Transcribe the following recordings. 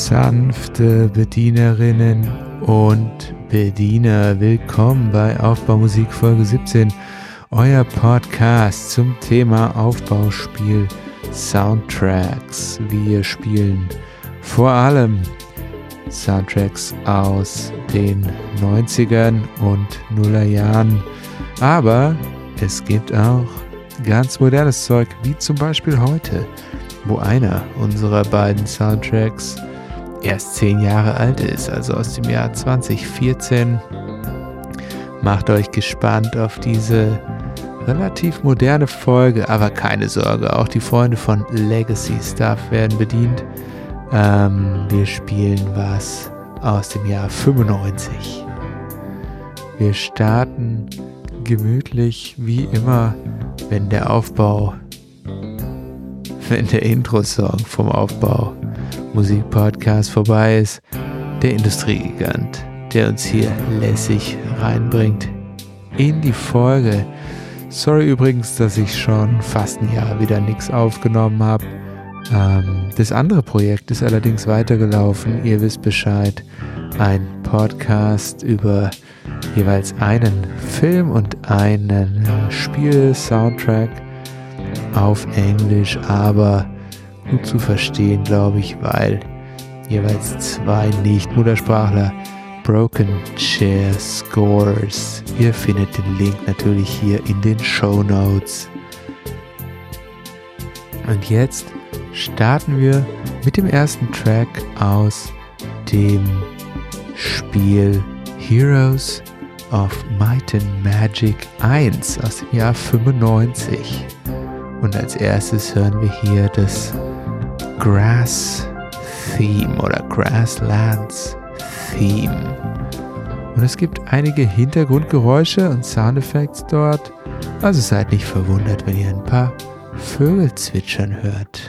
Sanfte Bedienerinnen und Bediener, willkommen bei Aufbaumusik Folge 17, euer Podcast zum Thema Aufbauspiel Soundtracks. Wir spielen vor allem Soundtracks aus den 90ern und Nullerjahren, aber es gibt auch ganz modernes Zeug, wie zum Beispiel heute, wo einer unserer beiden Soundtracks erst 10 Jahre alt ist, also aus dem Jahr 2014. Macht euch gespannt auf diese relativ moderne Folge, aber keine Sorge, auch die Freunde von Legacy Stuff werden bedient. Wir spielen was aus dem Jahr 95. Wir starten gemütlich wie immer, wenn der Intro-Song vom Aufbau Musik-Podcast vorbei ist, der Industriegigant, der uns hier lässig reinbringt in die Folge. Sorry übrigens, dass ich schon fast ein Jahr wieder nichts aufgenommen habe. Das andere Projekt ist allerdings weitergelaufen. Ihr wisst Bescheid. Ein Podcast über jeweils einen Film und einen Spiel-Soundtrack auf Englisch, aber gut zu verstehen, glaube ich, weil jeweils 2 Nicht-Muttersprachler Broken Chair Scores. Ihr findet den Link natürlich hier in den Shownotes. Und jetzt starten wir mit dem ersten Track aus dem Spiel Heroes of Might and Magic 1 aus dem Jahr 95. Und als erstes hören wir hier das Grass Theme oder Grasslands Theme. Und es gibt einige Hintergrundgeräusche und Soundeffekte dort, also seid nicht verwundert, wenn ihr ein paar Vögel zwitschern hört.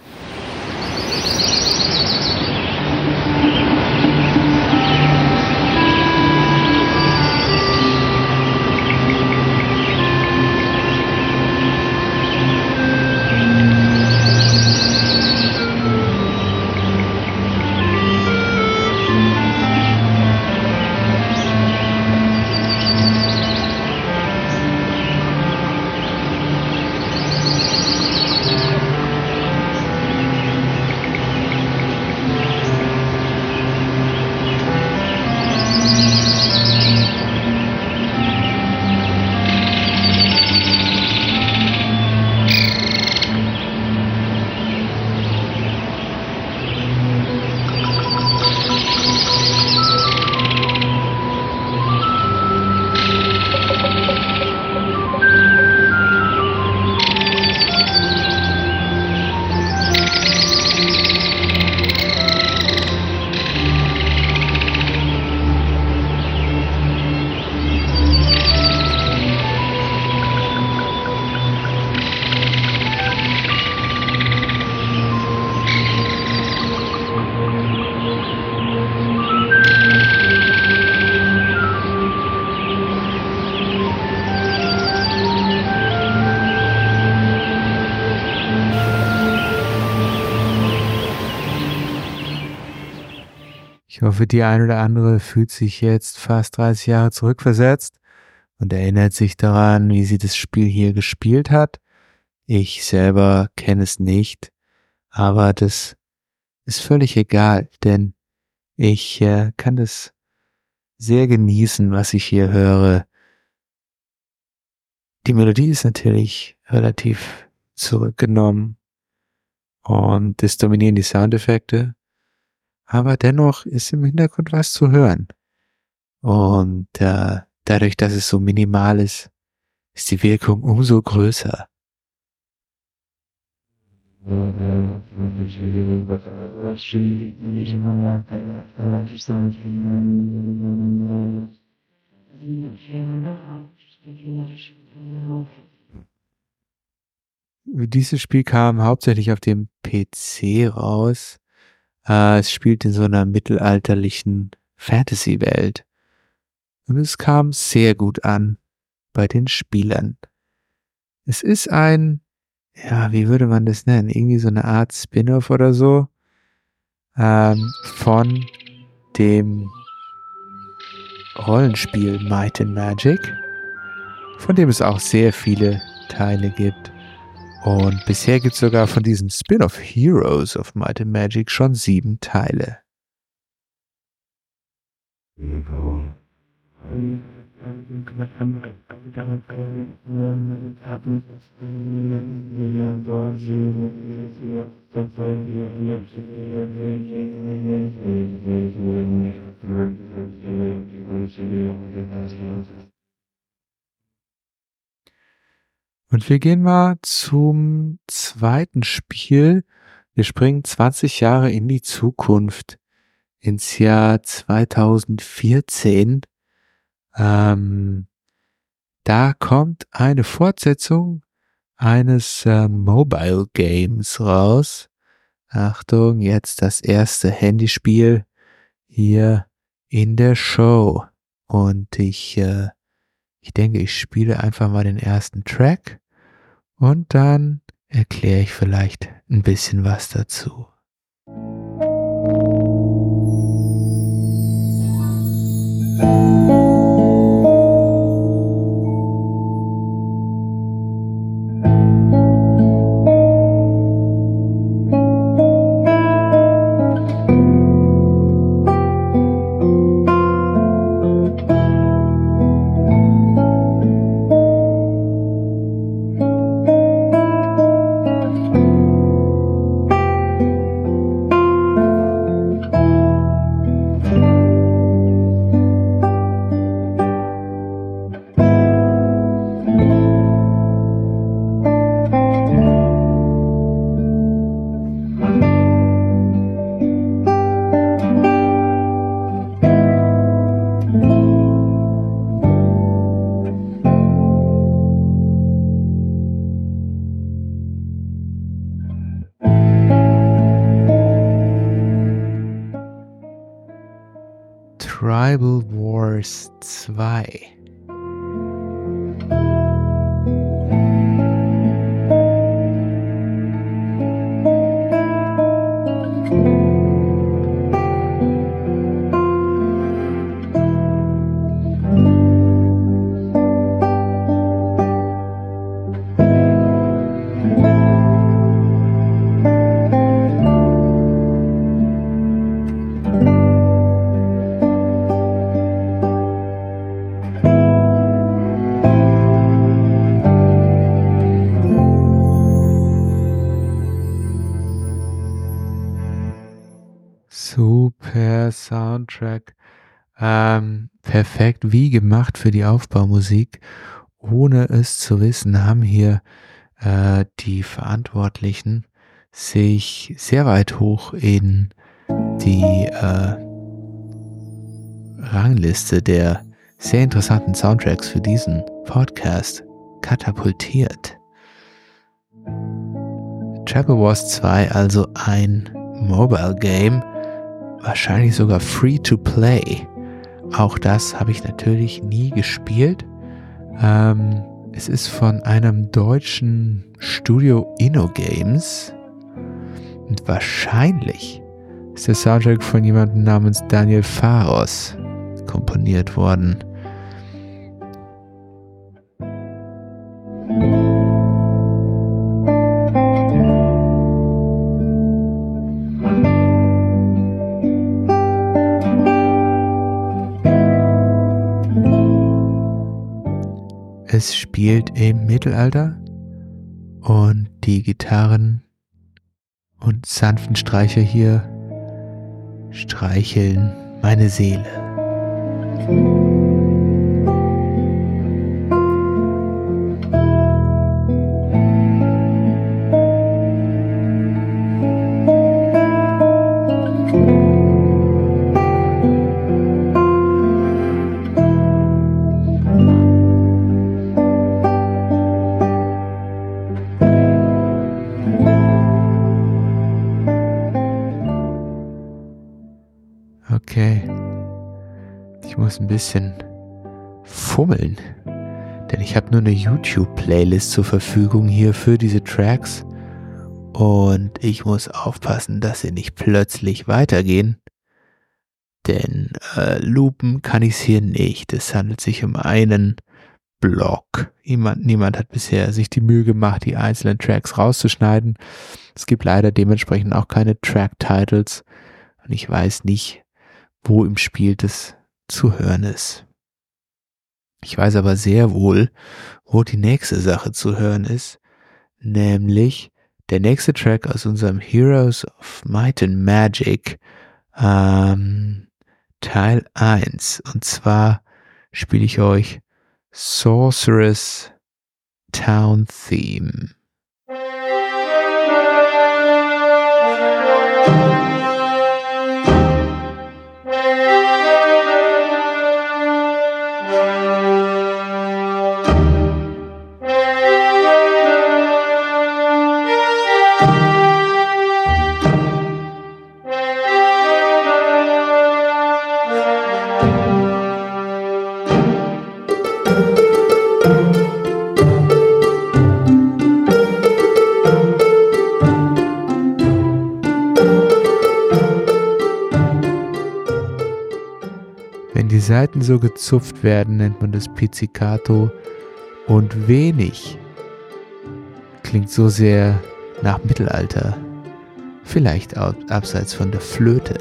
Ich hoffe, die ein oder andere fühlt sich jetzt fast 30 Jahre zurückversetzt und erinnert sich daran, wie sie das Spiel hier gespielt hat. Ich selber kenne es nicht, aber das ist völlig egal, denn ich kann das sehr genießen, was ich hier höre. Die Melodie ist natürlich relativ zurückgenommen und es dominieren die Soundeffekte. Aber dennoch ist im Hintergrund was zu hören. Und dadurch, dass es so minimal ist, ist die Wirkung umso größer. Dieses Spiel kam hauptsächlich auf dem PC raus. Es spielt in so einer mittelalterlichen Fantasy-Welt. Und es kam sehr gut an bei den Spielern. Es ist ein, ja, wie würde man das nennen? Irgendwie so eine Art Spin-off oder so. von dem Rollenspiel Might and Magic, von dem es auch sehr viele Teile gibt. Und bisher gibt es sogar von diesem Spin-off Heroes of Might and Magic schon 7 Teile. Und wir gehen mal zum zweiten Spiel. Wir springen 20 Jahre in die Zukunft, ins Jahr 2014. Da kommt eine Fortsetzung eines Mobile Games raus. Achtung, jetzt das erste Handyspiel hier in der Show. Und ich denke, ich spiele einfach mal den ersten Track und dann erkläre ich vielleicht ein bisschen was dazu. Tribal Wars 2. Super Soundtrack. Perfekt wie gemacht für die Aufbaumusik. Ohne es zu wissen, haben hier die Verantwortlichen sich sehr weit hoch in die Rangliste der sehr interessanten Soundtracks für diesen Podcast katapultiert. Tribal Wars 2, also ein Mobile Game, wahrscheinlich sogar free to play. Auch das habe ich natürlich nie gespielt. Es ist von einem deutschen Studio InnoGames und wahrscheinlich ist der Soundtrack von jemandem namens Daniel Pharos komponiert worden. Es spielt im Mittelalter und die Gitarren und sanften Streicher hier streicheln meine Seele. Okay, ich muss ein bisschen fummeln, denn ich habe nur eine YouTube-Playlist zur Verfügung hier für diese Tracks Und ich muss aufpassen, dass sie nicht plötzlich weitergehen. Denn loopen kann ich es hier nicht. Es handelt sich um einen Block. Niemand hat bisher sich die Mühe gemacht, die einzelnen Tracks rauszuschneiden. Es gibt leider dementsprechend auch keine Track-Titles. Und ich weiß nicht, wo im Spiel das zu hören ist. Ich weiß aber sehr wohl, wo die nächste Sache zu hören ist. Nämlich der nächste Track aus unserem Heroes of Might and Magic Teil 1. Und zwar spiele ich euch Sorcerer's Town Theme. Wenn die Saiten so gezupft werden, nennt man das Pizzicato, und wenig klingt so sehr nach Mittelalter, vielleicht abseits von der Flöte.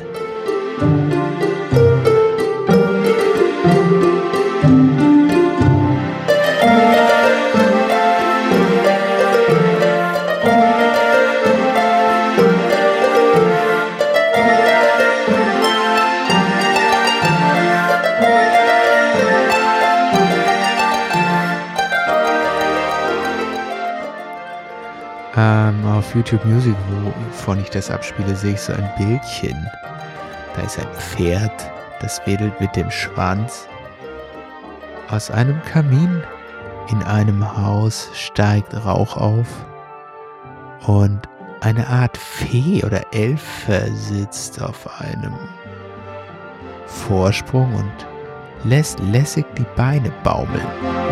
Auf YouTube Music, wovon ich das abspiele, sehe ich so ein Bildchen. Da ist ein Pferd, das wedelt mit dem Schwanz. Aus einem Kamin in einem Haus steigt Rauch auf und eine Art Fee oder Elfe sitzt auf einem Vorsprung und lässt lässig die Beine baumeln.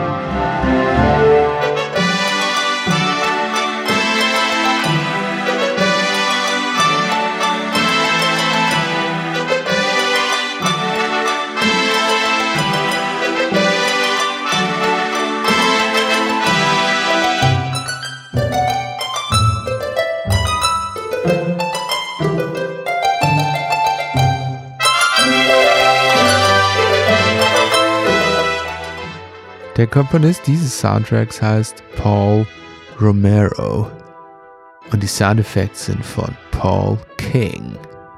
Der Komponist dieses Soundtracks heißt Paul Romero und die Soundeffekte sind von Paul King.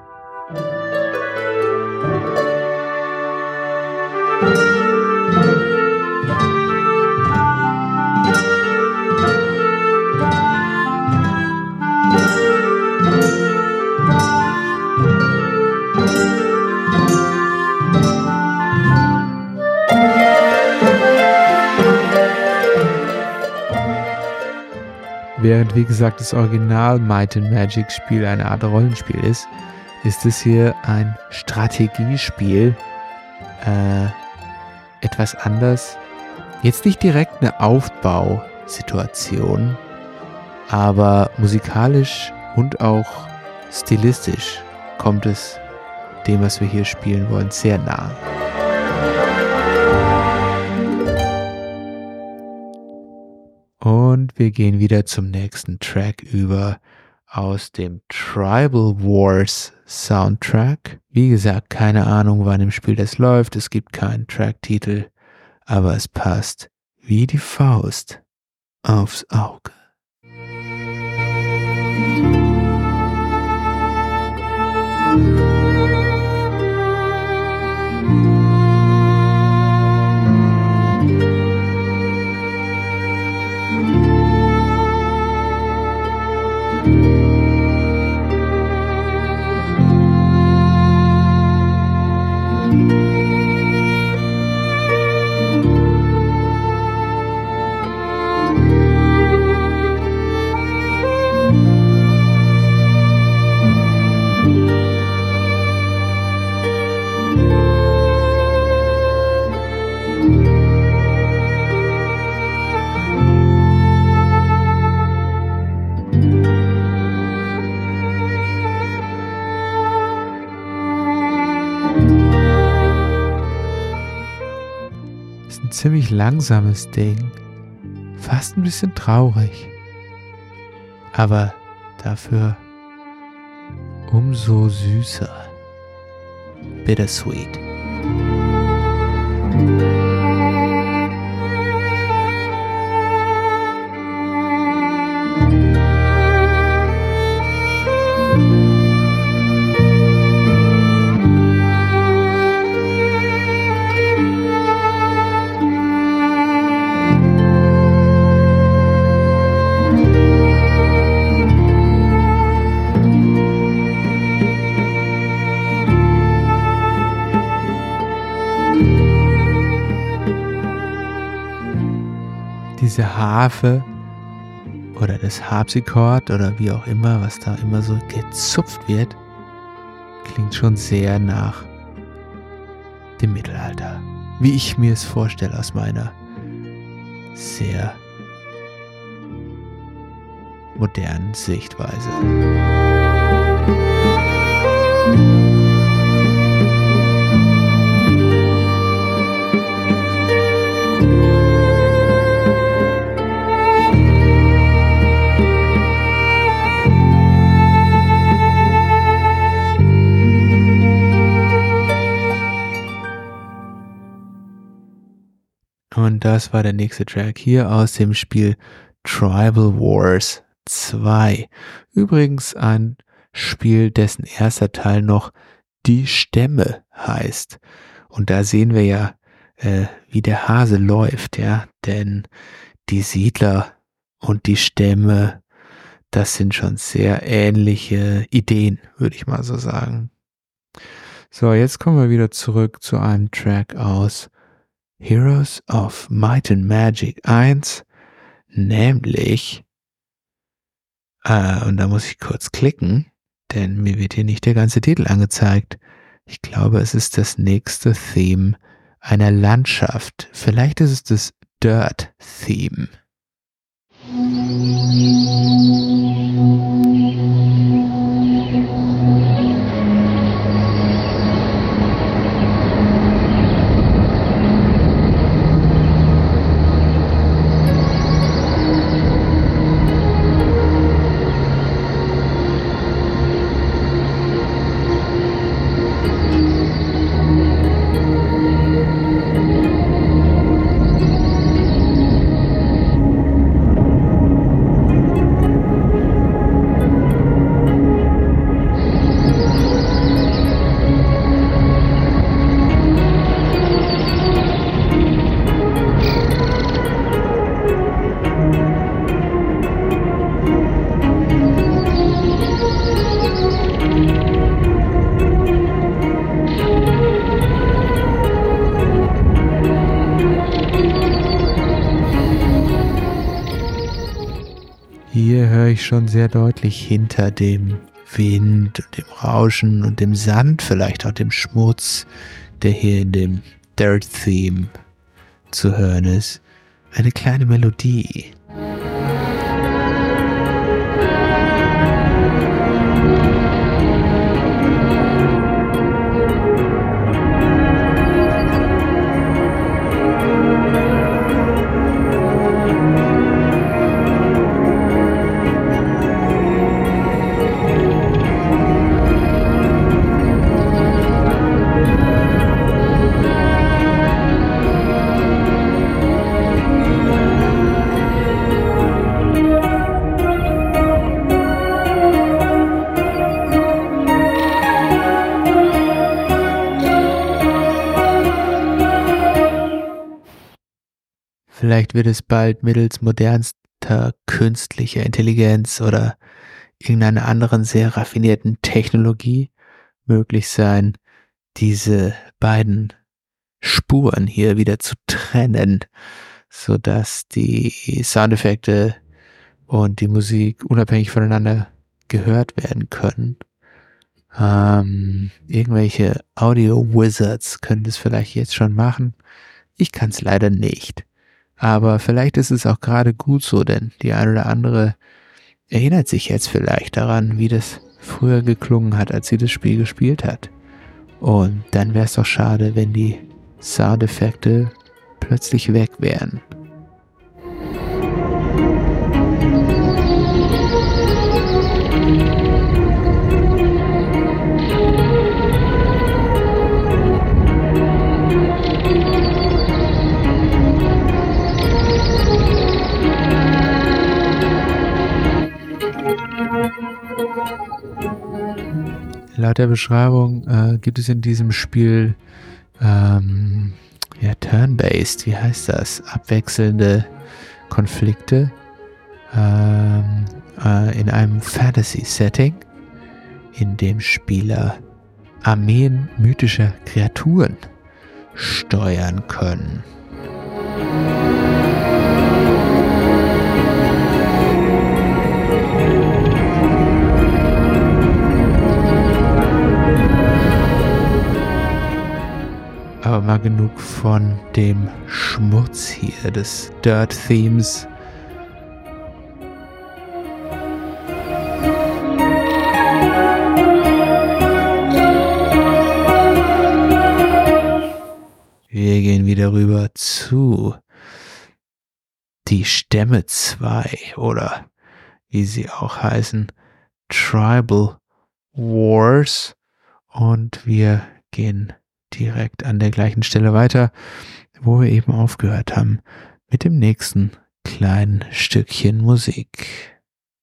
Während, wie gesagt, das Original Might and Magic Spiel eine Art Rollenspiel ist, ist es hier ein Strategiespiel. Etwas anders. Jetzt nicht direkt eine Aufbausituation, aber musikalisch und auch stilistisch kommt es dem, was wir hier spielen wollen, sehr nah. Und wir gehen wieder zum nächsten Track über aus dem Tribal Wars Soundtrack. Wie gesagt, keine Ahnung, wann im Spiel das läuft. Es gibt keinen Tracktitel, aber es passt wie die Faust aufs Auge. ziemlich langsames Ding. Fast ein bisschen traurig. Aber dafür umso süßer. Bittersweet. Diese Harfe oder das Harpsichord oder wie auch immer, was da immer so gezupft wird, klingt schon sehr nach dem Mittelalter. Wie ich mir es vorstelle aus meiner sehr modernen Sichtweise. Und das war der nächste Track hier aus dem Spiel Tribal Wars 2. Übrigens ein Spiel, dessen erster Teil noch Die Stämme heißt. Und da sehen wir ja, wie der Hase läuft, ja. Denn die Siedler und die Stämme, das sind schon sehr ähnliche Ideen, würde ich mal so sagen. So, jetzt kommen wir wieder zurück zu einem Track aus Heroes of Might and Magic 1, nämlich, und da muss ich kurz klicken, denn mir wird hier nicht der ganze Titel angezeigt. Ich glaube, es ist das nächste Theme einer Landschaft. Vielleicht ist es das Dirt Theme. Hier höre ich schon sehr deutlich hinter dem Wind und dem Rauschen und dem Sand, vielleicht auch dem Schmutz, der hier in dem Dirt Theme zu hören ist, eine kleine Melodie. Vielleicht wird es bald mittels modernster künstlicher Intelligenz oder irgendeiner anderen sehr raffinierten Technologie möglich sein, diese beiden Spuren hier wieder zu trennen, sodass die Soundeffekte und die Musik unabhängig voneinander gehört werden können. Irgendwelche Audio-Wizards können das vielleicht jetzt schon machen. Ich kann es leider nicht. Aber vielleicht ist es auch gerade gut so, denn die eine oder andere erinnert sich jetzt vielleicht daran, wie das früher geklungen hat, als sie das Spiel gespielt hat. Und dann wäre es doch schade, wenn die Soundeffekte plötzlich weg wären. Laut der Beschreibung gibt es in diesem Spiel turn-based, wie heißt das? Abwechselnde Konflikte in einem Fantasy-Setting, in dem Spieler Armeen mythischer Kreaturen steuern können. Aber mal genug von dem Schmutz hier, des Dirt-Themes. Wir gehen wieder rüber zu Die Stämme 2 oder wie sie auch heißen, Tribal Wars. Und wir gehen direkt an der gleichen Stelle weiter, wo wir eben aufgehört haben, mit dem nächsten kleinen Stückchen Musik.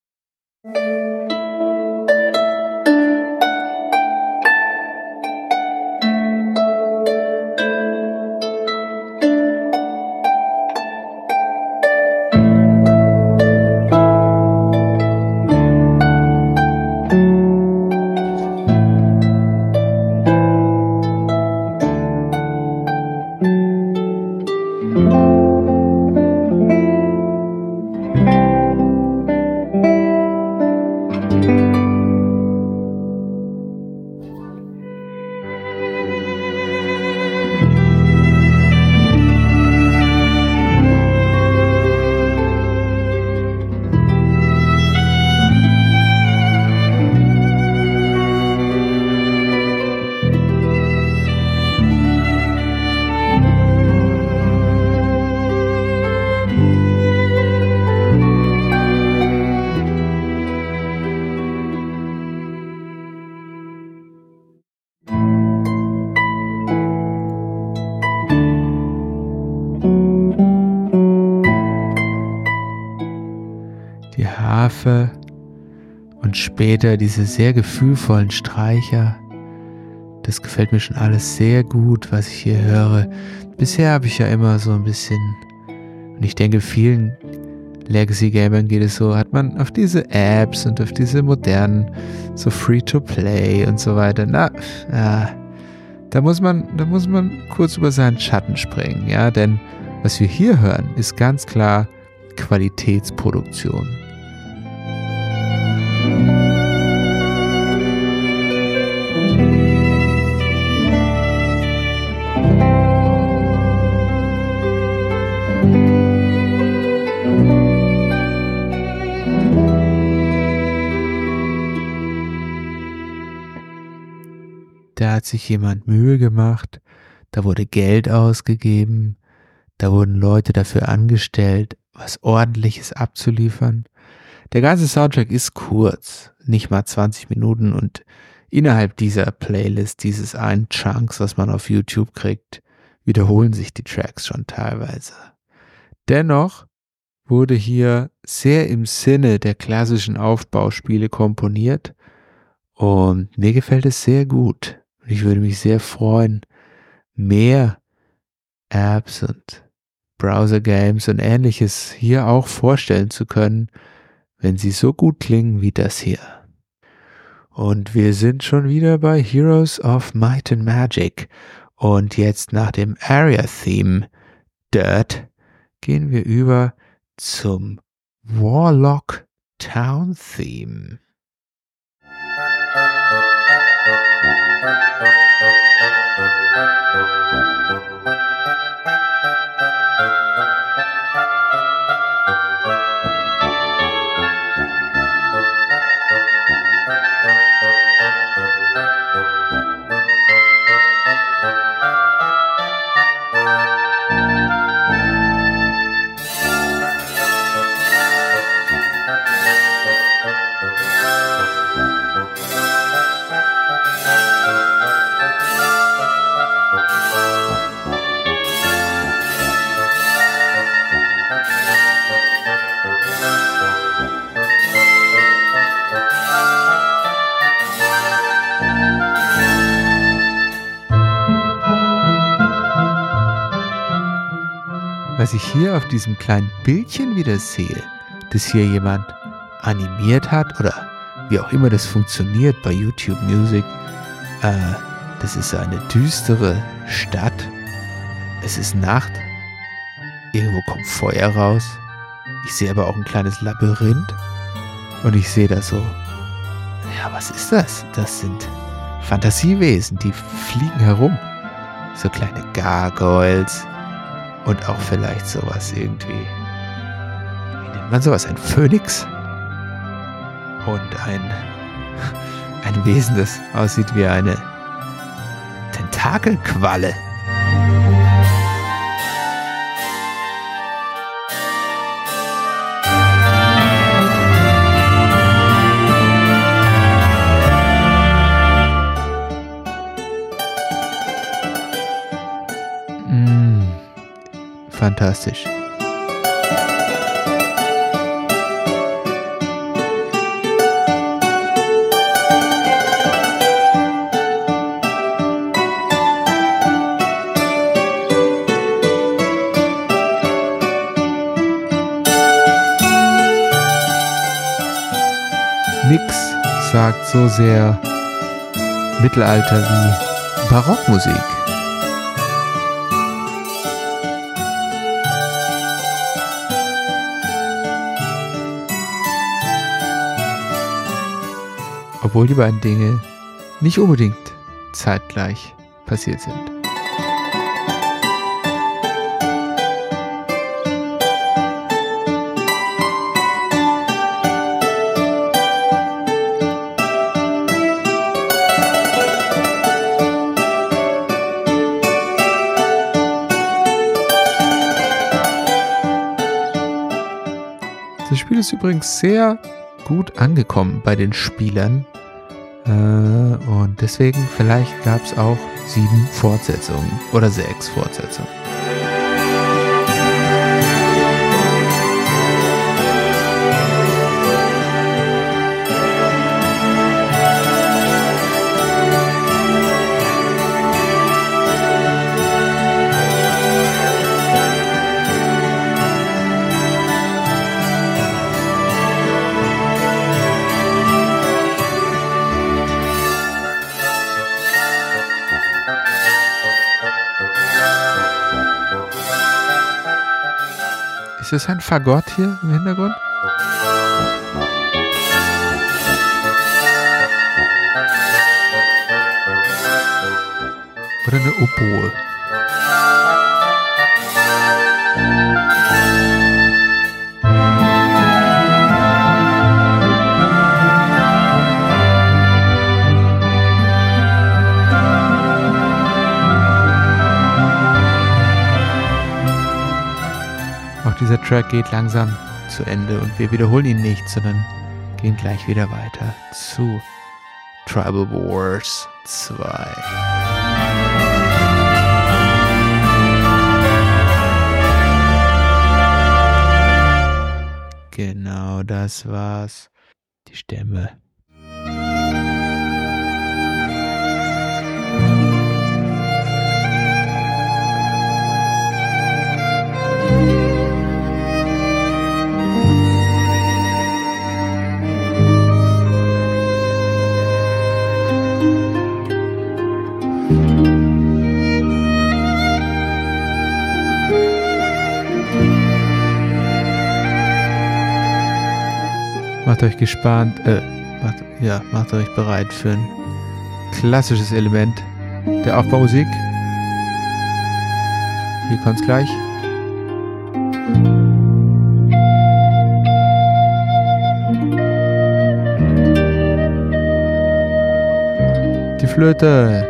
Die Harfe und später diese sehr gefühlvollen Streicher. Das gefällt mir schon alles sehr gut, was ich hier höre. Bisher habe ich ja immer so ein bisschen, und ich denke vielen Legacy-Gamern geht es so, hat man auf diese Apps und auf diese modernen, so Free-to-Play und so weiter, da muss man kurz über seinen Schatten springen, ja, denn was wir hier hören, ist ganz klar Qualitätsproduktion. Da hat sich jemand Mühe gemacht, da wurde Geld ausgegeben, da wurden Leute dafür angestellt, was Ordentliches abzuliefern. Der ganze Soundtrack ist kurz, nicht mal 20 Minuten, und innerhalb dieser Playlist, dieses einen Chunks, was man auf YouTube kriegt, wiederholen sich die Tracks schon teilweise. Dennoch wurde hier sehr im Sinne der klassischen Aufbauspiele komponiert und mir gefällt es sehr gut. Ich würde mich sehr freuen, mehr Apps und Browser-Games und Ähnliches hier auch vorstellen zu können, wenn sie so gut klingen wie das hier. Und wir sind schon wieder bei Heroes of Might and Magic. Und jetzt nach dem Area-Theme Dirt gehen wir über zum Warlock Town Theme. was ich hier auf diesem kleinen Bildchen wieder sehe, das hier jemand animiert hat oder wie auch immer das funktioniert bei YouTube Music, das ist eine düstere Stadt. Es ist Nacht. Irgendwo kommt Feuer raus. Ich sehe aber auch ein kleines Labyrinth. Und ich sehe da so, ja, was ist das? Das sind Fantasiewesen, die fliegen herum. So kleine Gargoyles. Und auch vielleicht sowas irgendwie. Wie nennt man sowas? Ein Phönix? Und ein Wesen, das aussieht wie eine Tentakelqualle. Fantastisch. Nix sagt so sehr Mittelalter wie Barockmusik. Obwohl die beiden Dinge nicht unbedingt zeitgleich passiert sind. Das Spiel ist übrigens sehr gut angekommen bei den Spielern. Und deswegen vielleicht gab es auch 7 Fortsetzungen oder 6 Fortsetzungen. Ist das ein Fagott hier im Hintergrund? Oder eine Oboe? Dieser Track geht langsam zu Ende und wir wiederholen ihn nicht, sondern gehen gleich wieder weiter zu Tribal Wars 2. Genau, das war's. Die Stämme. Macht euch gespannt, macht euch bereit für ein klassisches Element der Aufbaumusik. Hier kommt's gleich. Die Flöte.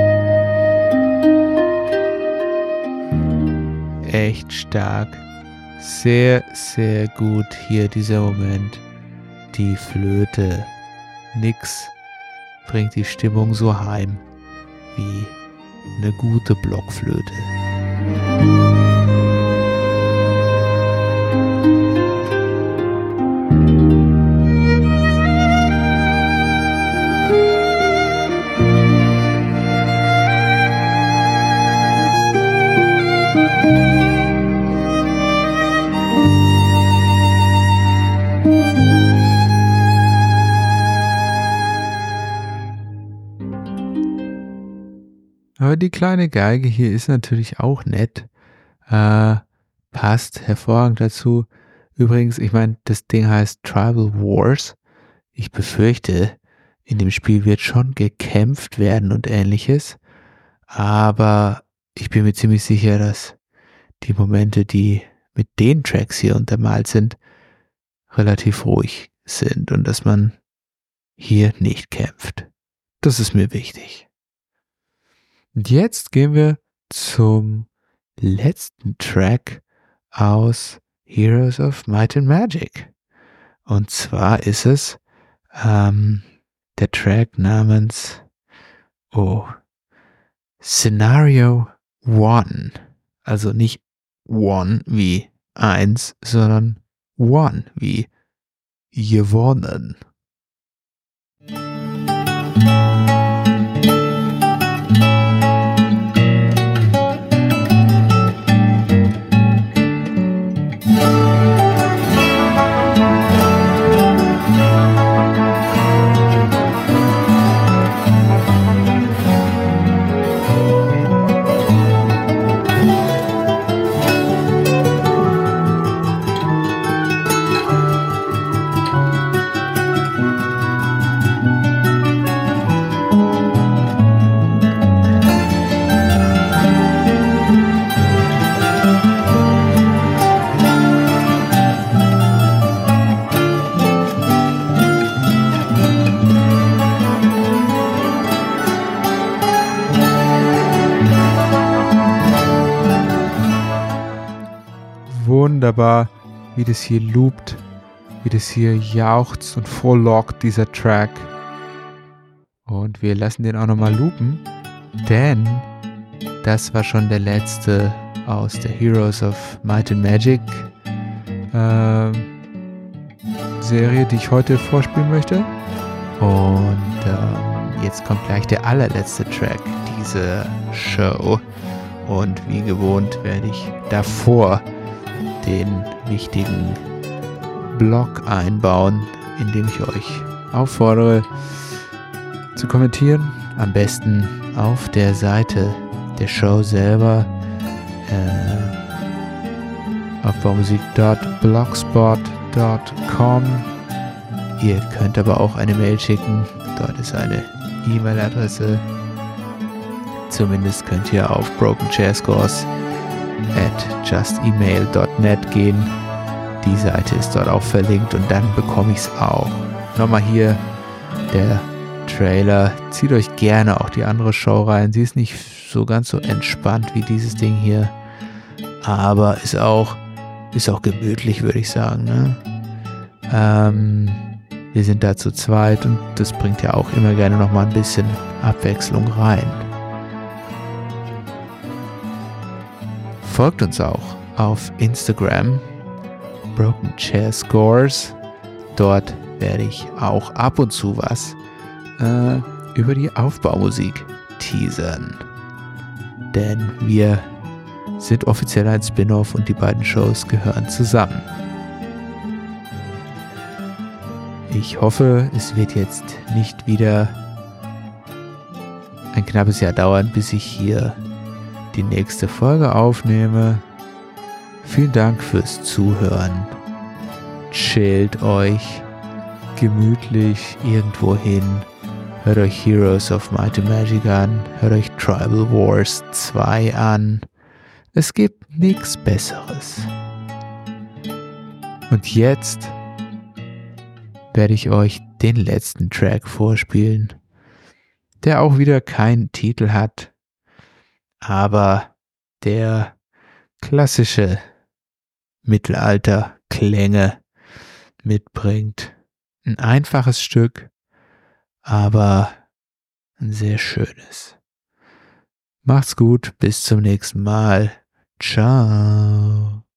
Echt stark. Sehr, sehr gut hier dieser Moment. Die Flöte. Nix bringt die Stimmung so heim wie eine gute Blockflöte. Aber die kleine Geige hier ist natürlich auch nett. Passt hervorragend dazu. Übrigens, ich meine, das Ding heißt Tribal Wars. Ich befürchte, in dem Spiel wird schon gekämpft werden und ähnliches. Aber ich bin mir ziemlich sicher, dass die Momente, die mit den Tracks hier untermalt sind, relativ ruhig sind und dass man hier nicht kämpft. Das ist mir wichtig. Und jetzt gehen wir zum letzten Track aus Heroes of Might and Magic. Und zwar ist es der Track namens Scenario 1. Also nicht One wie 1, sondern One wie gewonnen. Wunderbar, wie das hier loopt, wie das hier jauchzt und frohlockt, dieser Track. Und wir lassen den auch nochmal loopen, denn das war schon der letzte aus der Heroes of Might and Magic Serie, die ich heute vorspielen möchte. Und jetzt kommt gleich der allerletzte Track dieser Show. Und wie gewohnt werde ich davor den wichtigen Blog einbauen, in dem ich euch auffordere zu kommentieren. Am besten auf der Seite der Show selber, aufbaumusik.blogspot.com. Ihr könnt aber auch eine Mail schicken, dort ist eine E-Mail-Adresse. Zumindest könnt ihr auf brokenchairscores@justemail.net gehen. Die Seite ist dort auch verlinkt und dann bekomme ich es auch. Nochmal hier der Trailer. Zieht euch gerne auch die andere Show rein. Sie ist nicht so ganz so entspannt wie dieses Ding hier, aber ist auch gemütlich, würde ich sagen. Ne? Wir sind da zu zweit und das bringt ja auch immer gerne nochmal ein bisschen Abwechslung rein. Folgt uns auch auf Instagram, Broken Chair Scores. Dort werde ich auch ab und zu was über die Aufbaumusik teasern. Denn wir sind offiziell ein Spin-off und die beiden Shows gehören zusammen. Ich hoffe, es wird jetzt nicht wieder ein knappes Jahr dauern, bis ich hier die nächste Folge aufnehme. Vielen Dank fürs Zuhören. Chillt euch gemütlich irgendwo hin. Hört euch Heroes of Might and Magic an. Hört euch Tribal Wars 2 an. Es gibt nichts Besseres. Und jetzt werde ich euch den letzten Track vorspielen, der auch wieder keinen Titel hat, aber der klassische Mittelalterklänge mitbringt. Ein einfaches Stück, aber ein sehr schönes. Macht's gut, bis zum nächsten Mal. Ciao.